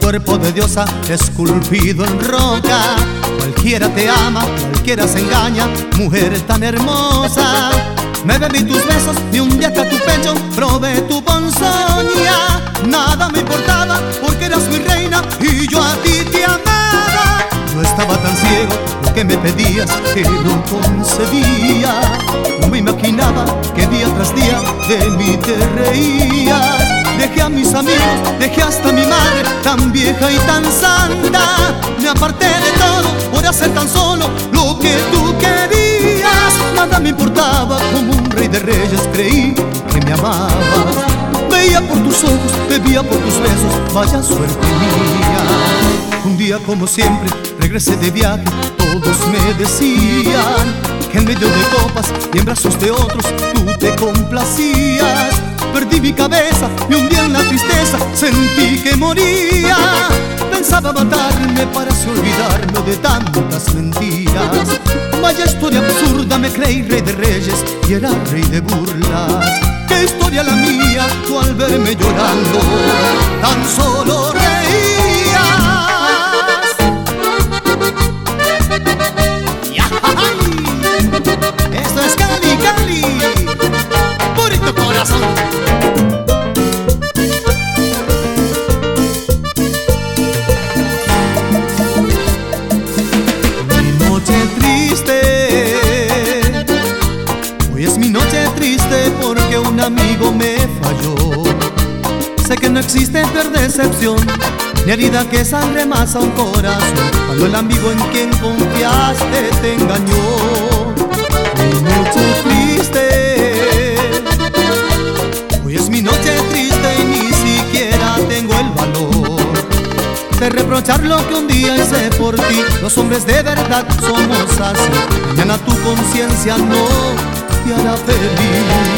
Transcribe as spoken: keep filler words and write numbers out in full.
cuerpo de diosa esculpido en roca. Cualquiera te ama, cualquiera se engaña, mujer tan hermosa. Me bebí tus besos y un día que a tu pecho probé tu ponzoña. Nada me importaba porque eras mi reina y yo a ti te amaba. Yo estaba tan ciego, lo que me pedías que no concedía. No me imaginaba que día tras día de mí te reías. Dejé a mis amigos, dejé hasta mi madre, tan vieja y tan santa. Me aparté de todo por hacer tan solo lo que tú querías. Nada me importaba, como un rey de reyes creí que me amabas. Veía por tus ojos, bebía por tus besos, vaya suerte mía. Un día como siempre regresé de viaje, todos me decían que en medio de copas y en brazos de otros tú te complacías. Perdí mi cabeza, me hundí en la tristeza, sentí que moría. Pensaba matarme para así olvidarme de tantas mentiras. Vaya historia absurda, me creí rey de reyes y era rey de burlas. Qué historia la mía, tú al verme llorando tan solo reías. Esto es Cali, Cali, purito corazón. Mi noche triste, hoy es mi noche triste porque un amigo me falló. Sé que no existe peor decepción ni herida que sangre más a un corazón cuando el amigo en quien confiaste te engañó. Mi noche triste, hoy es mi noche triste y ni siquiera tengo el valor de reprochar lo que un día hice por ti. Los hombres de verdad somos así, mañana tu conciencia no te hará feliz.